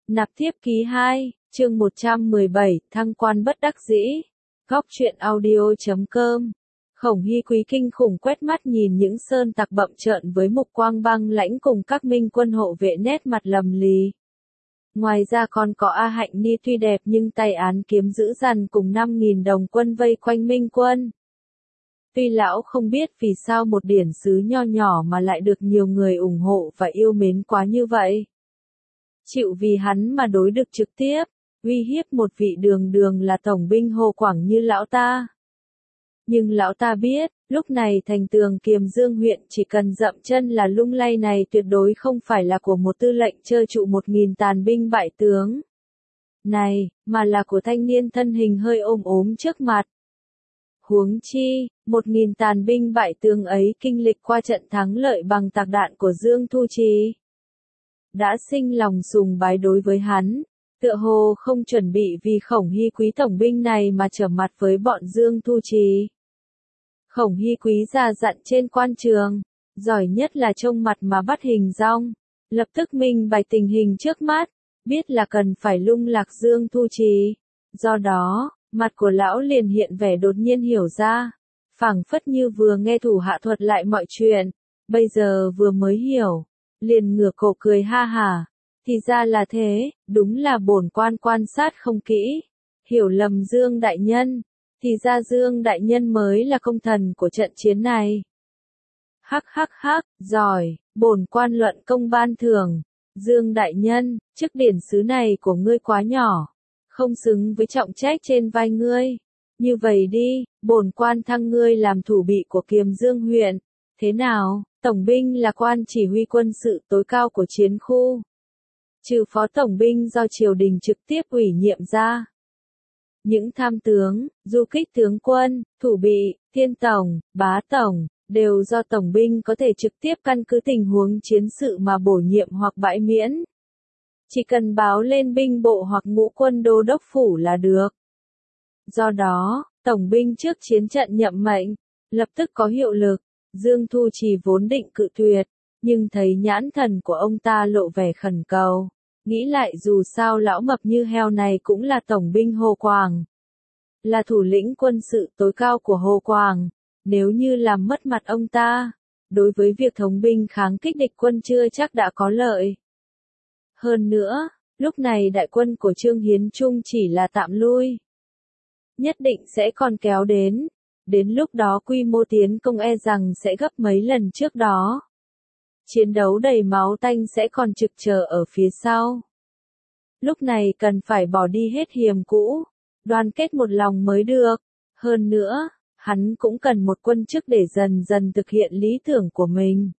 Nạp tiếp ký 2, chương 117, thăng quan bất đắc dĩ. Góc truyện audio.com. Khổng Hy Quý kinh khủng quét mắt nhìn những sơn tặc bậm trợn với mục quang băng lãnh cùng các minh quân hộ vệ nét mặt lầm lì. Ngoài ra còn có A Hạnh Ni tuy đẹp nhưng tay án kiếm dữ dằn cùng 5.000 đồng quân vây quanh minh quân. Tuy lão không biết vì sao một điển sứ nho nhỏ mà lại được nhiều người ủng hộ và yêu mến quá như vậy. Chịu vì hắn mà đối địch trực tiếp, uy hiếp một vị đường đường là tổng binh Hồ Quảng như lão ta. Nhưng lão ta biết, lúc này thành tường Kiềm Dương huyện chỉ cần dậm chân là lung lay này tuyệt đối không phải là của một tư lệnh trơ trụ 1.000 tàn binh bại tướng. Này, mà là của thanh niên thân hình hơi ôm ốm trước mặt. Huống chi, 1.000 tàn binh bại tướng ấy kinh lịch qua trận thắng lợi bằng tạc đạn của Dương Thu Trì. Đã sinh lòng sùng bái đối với hắn, tựa hồ không chuẩn bị vì Khổng Hy Quý tổng binh này mà trở mặt với bọn Dương Thu Trì. Khổng Hy Quý ra dặn trên quan trường, giỏi nhất là trông mặt mà bắt hình dong, lập tức minh bạch tình hình trước mắt, biết là cần phải lung lạc Dương Thu Trì. Do đó, mặt của lão liền hiện vẻ đột nhiên hiểu ra, phảng phất như vừa nghe thủ hạ thuật lại mọi chuyện, bây giờ vừa mới hiểu, liền ngửa cổ cười ha hả. Thì ra là thế, đúng là bổn quan quan sát không kỹ, hiểu lầm Dương đại nhân, thì ra Dương đại nhân mới là công thần của trận chiến này. Hắc hắc hắc, giỏi, bổn quan luận công ban thưởng. Dương đại nhân, chức điển sứ này của ngươi quá nhỏ, không xứng với trọng trách trên vai ngươi. Như vậy đi, bổn quan thăng ngươi làm thủ bị của Kiềm Dương huyện. Thế nào, tổng binh là quan chỉ huy quân sự tối cao của chiến khu. Trừ phó tổng binh do triều đình trực tiếp ủy nhiệm ra. Những tham tướng, du kích tướng quân, thủ bị, thiên tổng, bá tổng, đều do tổng binh có thể trực tiếp căn cứ tình huống chiến sự mà bổ nhiệm hoặc bãi miễn. Chỉ cần báo lên binh bộ hoặc ngũ quân đô đốc phủ là được. Do đó, tổng binh trước chiến trận nhậm mệnh, lập tức có hiệu lực. Dương Thu Trì vốn định cự tuyệt, nhưng thấy nhãn thần của ông ta lộ vẻ khẩn cầu. Nghĩ lại dù sao lão mập như heo này cũng là tổng binh Hồ Quảng. Là thủ lĩnh quân sự tối cao của Hồ Quảng. Nếu như làm mất mặt ông ta, đối với việc thống binh kháng kích địch quân chưa chắc đã có lợi. Hơn nữa, lúc này đại quân của Trương Hiến Trung chỉ là tạm lui. Nhất định sẽ còn kéo đến. Đến lúc đó quy mô tiến công e rằng sẽ gấp mấy lần trước đó. Chiến đấu đầy máu tanh sẽ còn trực chờ ở phía sau. Lúc này cần phải bỏ đi hết hiềm cũ, đoàn kết một lòng mới được. Hơn nữa, hắn cũng cần một quân chức để dần dần thực hiện lý tưởng của mình.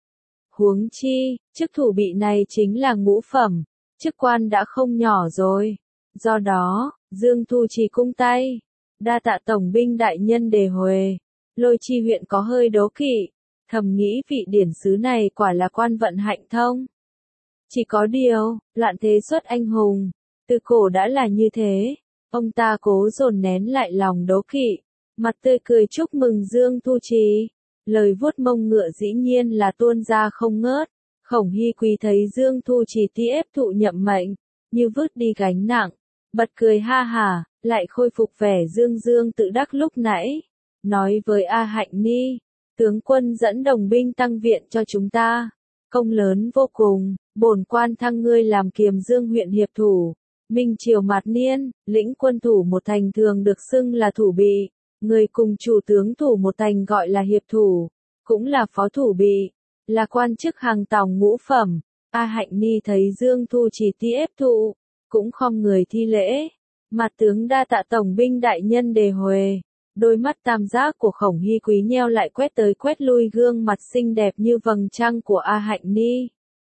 Huống chi, chức thủ bị này chính là ngũ phẩm, chức quan đã không nhỏ rồi. Do đó, Dương Thu Trì cung tay. Đa tạ tổng binh đại nhân đề huề. Lôi Chi huyện có hơi đố kỵ, thầm nghĩ vị điển sứ này quả là quan vận hạnh thông. Chỉ có điều, loạn thế xuất anh hùng, từ cổ đã là như thế. Ông ta cố dồn nén lại lòng đố kỵ, mặt tươi cười chúc mừng Dương Thu Trì. Lời vuốt mông ngựa dĩ nhiên là tuôn ra không ngớt. Khổng Hy Quý thấy Dương Thu Trì tiếp thụ nhậm mệnh, như vứt đi gánh nặng, bật cười ha hả, lại khôi phục vẻ dương dương tự đắc lúc nãy. Nói với A Hạnh Ni, tướng quân dẫn đồng binh tăng viện cho chúng ta. Công lớn vô cùng, bổn quan thăng ngươi làm Kiềm Dương huyện hiệp thủ. Minh triều mạt niên, lĩnh quân thủ một thành thường được xưng là thủ bị. Người cùng chủ tướng thủ một thành gọi là hiệp thủ, cũng là phó thủ bị, là quan chức hàng tòng ngũ phẩm. A Hạnh Ni thấy Dương Thu Trì tiếp thụ, cũng khom người thi lễ. Mặt tướng đa tạ tổng binh đại nhân đề huề. Đôi mắt tam giác của Khổng Hy Quý nheo lại quét tới quét lui gương mặt xinh đẹp như vầng trăng của A Hạnh Ni.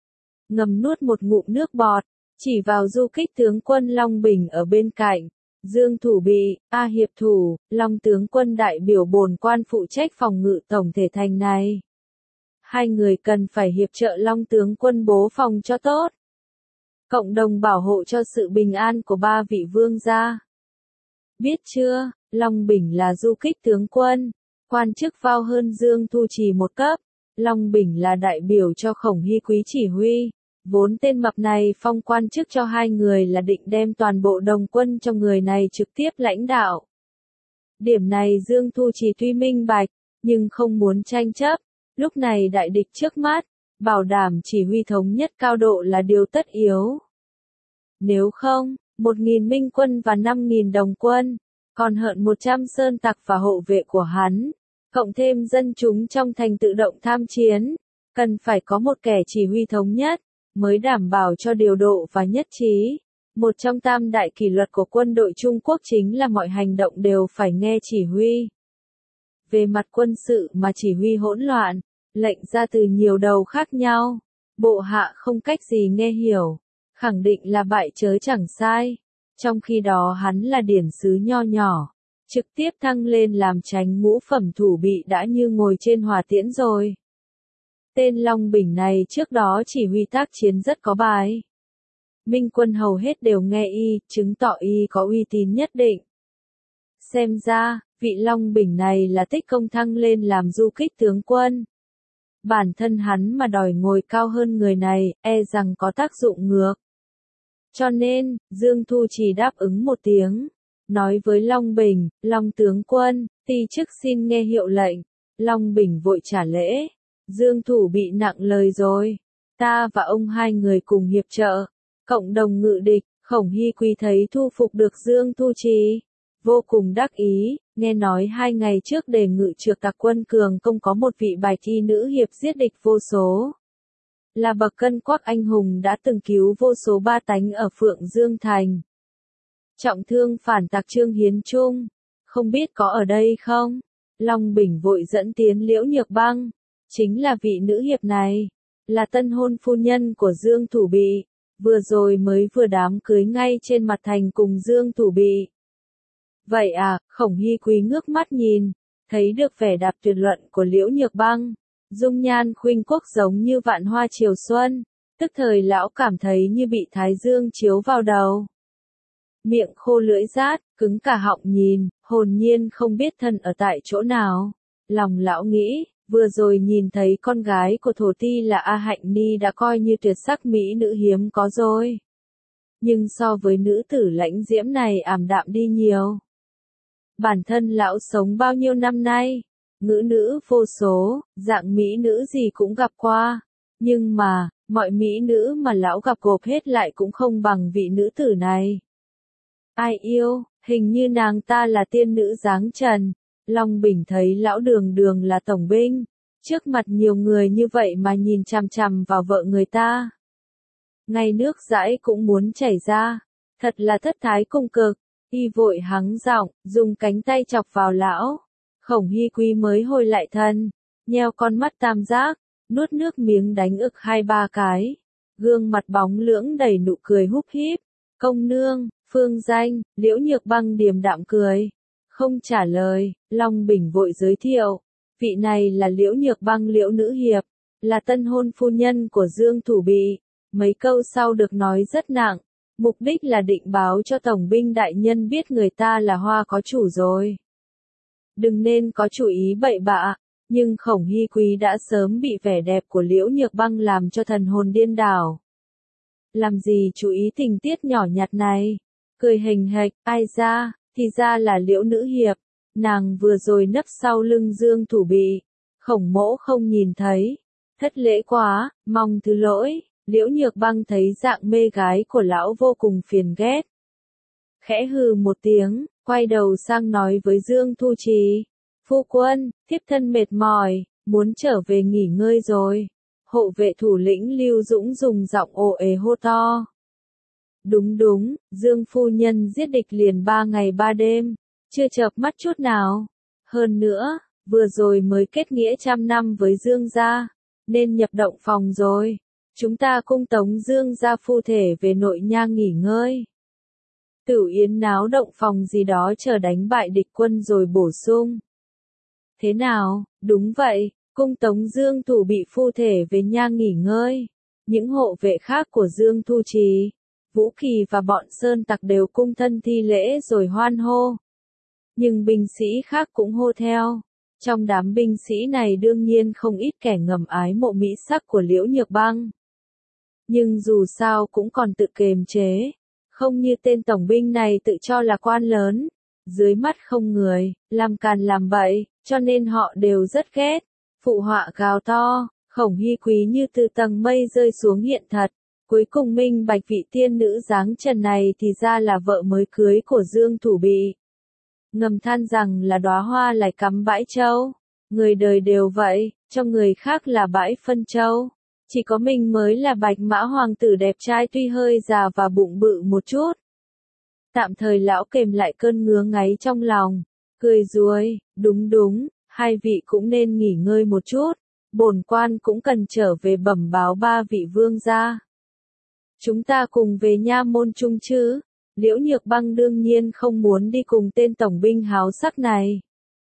Ngầm nuốt một ngụm nước bọt, chỉ vào du kích tướng quân Long Bình ở bên cạnh. Dương thủ bị, A hiệp thủ, Long tướng quân đại biểu bổn quan phụ trách phòng ngự tổng thể thành này. Hai người cần phải hiệp trợ Long tướng quân bố phòng cho tốt. Cộng đồng bảo hộ cho sự bình an của ba vị vương gia. Biết chưa, Long Bình là du kích tướng quân, quan chức cao hơn Dương Thu Trì một cấp. Long Bình là đại biểu cho Khổng Hy Quý chỉ huy, Vốn tên mập này phong quan chức cho hai người là định đem toàn bộ đồng quân cho người này trực tiếp lãnh đạo. Điểm này Dương Thu Trì tuy minh bạch, nhưng không muốn tranh chấp. Lúc này đại địch trước mắt, bảo đảm chỉ huy thống nhất cao độ là điều tất yếu. Nếu không, 1.000 minh quân và 5.000 đồng quân, còn hơn 100 sơn tặc và hộ vệ của hắn, cộng thêm dân chúng trong thành tự động tham chiến, cần phải có một kẻ chỉ huy thống nhất, mới đảm bảo cho điều độ và nhất trí. Một trong tam đại kỷ luật của quân đội Trung Quốc chính là mọi hành động đều phải nghe chỉ huy. Về mặt quân sự mà chỉ huy hỗn loạn, lệnh ra từ nhiều đầu khác nhau, bộ hạ không cách gì nghe hiểu, khẳng định là bại chớ chẳng sai. Trong khi đó hắn là điển sứ nho nhỏ, trực tiếp thăng lên làm chánh ngũ phẩm thủ bị đã như ngồi trên hỏa tiễn rồi. Tên Long Bình này trước đó chỉ huy tác chiến rất có bài. Minh quân hầu hết đều nghe y, chứng tỏ y có uy tín nhất định. Xem ra, vị Long Bình này là tích công thăng lên làm du kích tướng quân. Bản thân hắn mà đòi ngồi cao hơn người này, e rằng có tác dụng ngược. Cho nên, Dương Thu Trì đáp ứng một tiếng, nói với Long Bình, Long tướng quân, ti chức xin nghe hiệu lệnh. Long Bình vội trả lễ, Dương Thủ bị nặng lời rồi, ta và ông hai người cùng hiệp trợ, cộng đồng ngự địch. Khổng Hy Quý thấy thu phục được Dương Thu Trì, vô cùng đắc ý, nghe nói 2 ngày trước đề ngự trược tặc quân Cường Công có một vị bài thi nữ hiệp giết địch vô số. Là bậc cân quắc anh hùng đã từng cứu vô số ba tánh ở Phượng Dương Thành. Trọng thương phản tặc Trương Hiến Trung, không biết có ở đây không? Long Bình vội dẫn tiến Liễu Nhược Băng, chính là vị nữ hiệp này, là tân hôn phu nhân của Dương Thủ Bị, vừa rồi mới vừa đám cưới ngay trên mặt thành cùng Dương Thủ Bị. Vậy à, Khổng Hy Quý ngước mắt nhìn, thấy được vẻ đạp tuyệt luận của Liễu Nhược Băng, dung nhan khuynh quốc giống như vạn hoa chiều xuân, tức thời lão cảm thấy như bị thái dương chiếu vào đầu. Miệng khô lưỡi rát, cứng cả họng nhìn, hồn nhiên không biết thân ở tại chỗ nào. Lòng lão nghĩ, vừa rồi nhìn thấy con gái của thổ ti là A Hạnh Ni đã coi như tuyệt sắc mỹ nữ hiếm có rồi. Nhưng so với nữ tử lãnh diễm này ảm đạm đi nhiều. Bản thân lão sống bao nhiêu năm nay, ngữ nữ vô số, dạng mỹ nữ gì cũng gặp qua. Nhưng mà, mọi mỹ nữ mà lão gặp gộp hết lại cũng không bằng vị nữ tử này. Ai yêu, hình như nàng ta là tiên nữ dáng trần. Long Bình thấy lão đường đường là tổng binh, trước mặt nhiều người như vậy mà nhìn chằm chằm vào vợ người ta. Ngay nước dãi cũng muốn chảy ra, thật là thất thái cung cực. Y vội hắng giọng, dùng cánh tay chọc vào lão. Khổng Hy Quý mới hồi lại thân, nheo con mắt tam giác, nuốt nước miếng đánh ực 2-3 cái. Gương mặt bóng lưỡng đầy nụ cười húp híp. Công nương, phương danh, Liễu Nhược Băng điềm đạm cười. Không trả lời, Long Bình vội giới thiệu. Vị này là Liễu Nhược Băng Liễu nữ hiệp, là tân hôn phu nhân của Dương Thủ Bị. Mấy câu sau được nói rất nặng. Mục đích là định báo cho tổng binh đại nhân biết người ta là hoa có chủ rồi. Đừng nên có chủ ý bậy bạ, nhưng Khổng Hy Quý đã sớm bị vẻ đẹp của Liễu Nhược Băng làm cho thần hồn điên đảo. Làm gì chú ý tình tiết nhỏ nhặt này? Cười hình hạch, ai ra, thì ra là Liễu nữ hiệp, nàng vừa rồi nấp sau lưng Dương Thủ Bị. Khổng mỗ không nhìn thấy, thất lễ quá, mong thứ lỗi. Liễu Nhược Băng thấy dạng mê gái của lão vô cùng phiền ghét. Khẽ hừ một tiếng, quay đầu sang nói với Dương Thu Trì. Phu quân, thiếp thân mệt mỏi, muốn trở về nghỉ ngơi rồi. Hộ vệ thủ lĩnh Lưu Dũng dùng giọng ồ ề hô to. Đúng đúng, Dương phu nhân giết địch liền 3 ngày 3 đêm, chưa chợp mắt chút nào. Hơn nữa, vừa rồi mới kết nghĩa 100 năm với Dương gia, nên nhập động phòng rồi. Chúng ta cung tống Dương gia phu thể về nội nhang nghỉ ngơi. Tửu yến náo động phòng gì đó chờ đánh bại địch quân rồi bổ sung. Thế nào, đúng vậy, cung tống Dương Thủ Bị phu thể về nhang nghỉ ngơi. Những hộ vệ khác của Dương Thu Trì, Vũ Kỳ và bọn sơn tặc đều cung thân thi lễ rồi hoan hô. Nhưng binh sĩ khác cũng hô theo. Trong đám binh sĩ này đương nhiên không ít kẻ ngầm ái mộ mỹ sắc của Liễu Nhược Băng. Nhưng dù sao cũng còn tự kiềm chế, không như tên tổng binh này tự cho là quan lớn, dưới mắt không người, làm càn làm bậy, cho nên họ đều rất ghét. Phụ họa gào to, Khổng Hy Quý như từ tầng mây rơi xuống hiện thật, cuối cùng minh bạch vị tiên nữ dáng trần này thì ra là vợ mới cưới của Dương Thủ Bị. Ngầm than rằng là đóa hoa lại cắm bãi châu, người đời đều vậy, trong người khác là bãi phân châu. Chỉ có mình mới là bạch mã hoàng tử đẹp trai tuy hơi già và bụng bự một chút. Tạm thời lão kềm lại cơn ngứa ngáy trong lòng, cười ruồi, đúng, hai vị cũng nên nghỉ ngơi một chút, bổn quan cũng cần trở về bẩm báo ba vị vương gia. Chúng ta cùng về nha môn chung chứ? Liễu Nhược Băng đương nhiên không muốn đi cùng tên tổng binh háo sắc này.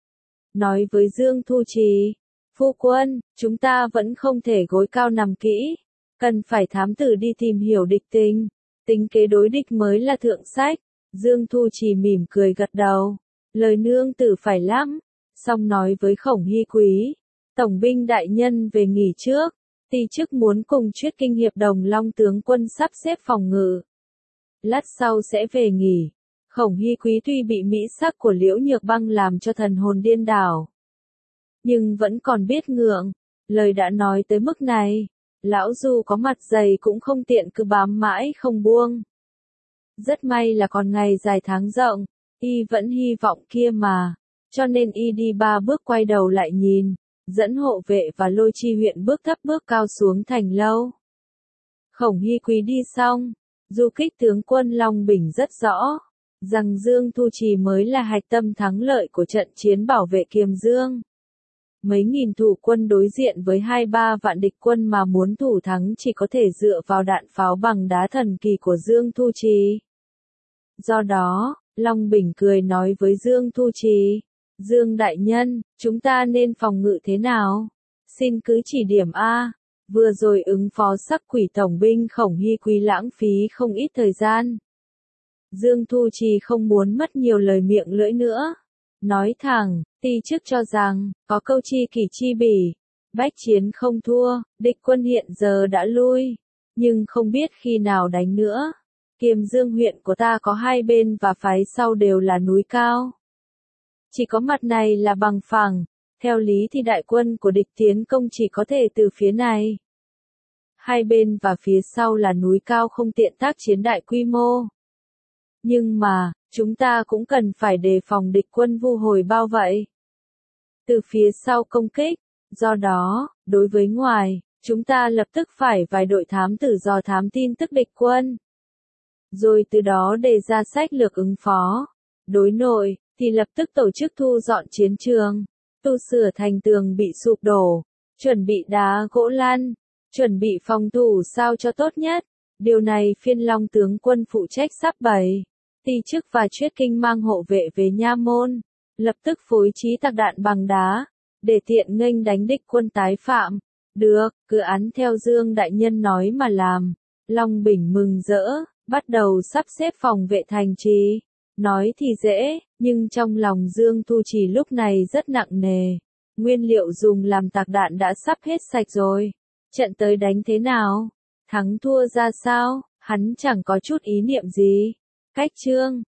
Nói với Dương Thu Trì, phu quân, chúng ta vẫn không thể gối cao nằm kỹ, cần phải thám tử đi tìm hiểu địch tình, tính kế đối địch mới là thượng sách. Dương Thu Trì mỉm cười gật đầu, lời nương tử phải lắm, xong nói với Khổng Hy Quý, tổng binh đại nhân về nghỉ trước, ti chức muốn cùng Chuyết Kinh hiệp đồng Long tướng quân sắp xếp phòng ngự. Lát sau sẽ về nghỉ. Khổng Hy Quý tuy bị mỹ sắc của Liễu Nhược Băng làm cho thần hồn điên đảo, nhưng vẫn còn biết ngượng, lời đã nói tới mức này, lão dù có mặt dày cũng không tiện cứ bám mãi không buông. Rất may là còn ngày dài tháng rộng, y vẫn hy vọng kia mà, cho nên y đi 3 bước quay đầu lại nhìn, dẫn hộ vệ và Lôi Chi huyện bước thấp bước cao xuống thành lâu. Khổng Hy Quý đi xong, du kích tướng quân Long Bình rất rõ, rằng Dương Thu Trì mới là hạch tâm thắng lợi của trận chiến bảo vệ Kiềm Dương. Mấy nghìn thủ quân đối diện với 2-3 vạn địch quân mà muốn thủ thắng chỉ có thể dựa vào đạn pháo bằng đá thần kỳ của Dương Thu Trì. Do đó, Long Bình cười nói với Dương Thu Trì, Dương đại nhân, chúng ta nên phòng ngự thế nào? Xin cứ chỉ điểm A. Vừa rồi ứng phó sắc quỷ tổng binh Khổng Hy Quý lãng phí không ít thời gian. Dương Thu Trì không muốn mất nhiều lời miệng lưỡi nữa. Nói thẳng, ti chức cho rằng, có câu chi kỷ chi bỉ, bách chiến không thua, địch quân hiện giờ đã lui, nhưng không biết khi nào đánh nữa. Kiềm Dương huyện của ta có hai bên và phái sau đều là núi cao. Chỉ có mặt này là bằng phẳng, theo lý thì đại quân của địch tiến công chỉ có thể từ phía này. Hai bên và phía sau là núi cao không tiện tác chiến đại quy mô. Nhưng mà, chúng ta cũng cần phải đề phòng địch quân vu hồi bao vây. Từ phía sau công kích, do đó, đối với ngoài, chúng ta lập tức phải vài đội thám tử dò thám tin tức địch quân. Rồi từ đó đề ra sách lược ứng phó. Đối nội, thì lập tức tổ chức thu dọn chiến trường, tu sửa thành tường bị sụp đổ, chuẩn bị đá gỗ lăn, chuẩn bị phòng thủ sao cho tốt nhất. Điều này phiên Long tướng quân phụ trách sắp bày. Ti chức và Chuyết Kinh mang hộ vệ về nha môn, lập tức phối trí tạc đạn bằng đá, để tiện nghênh đánh địch quân tái phạm. Được, cứ án theo Dương đại nhân nói mà làm. Long Bình mừng rỡ, bắt đầu sắp xếp phòng vệ thành trì. Nói thì dễ, nhưng trong lòng Dương Thu Trì lúc này rất nặng nề. Nguyên liệu dùng làm tạc đạn đã sắp hết sạch rồi. Trận tới đánh thế nào? Thắng thua ra sao? Hắn chẳng có chút ý niệm gì. Cách chương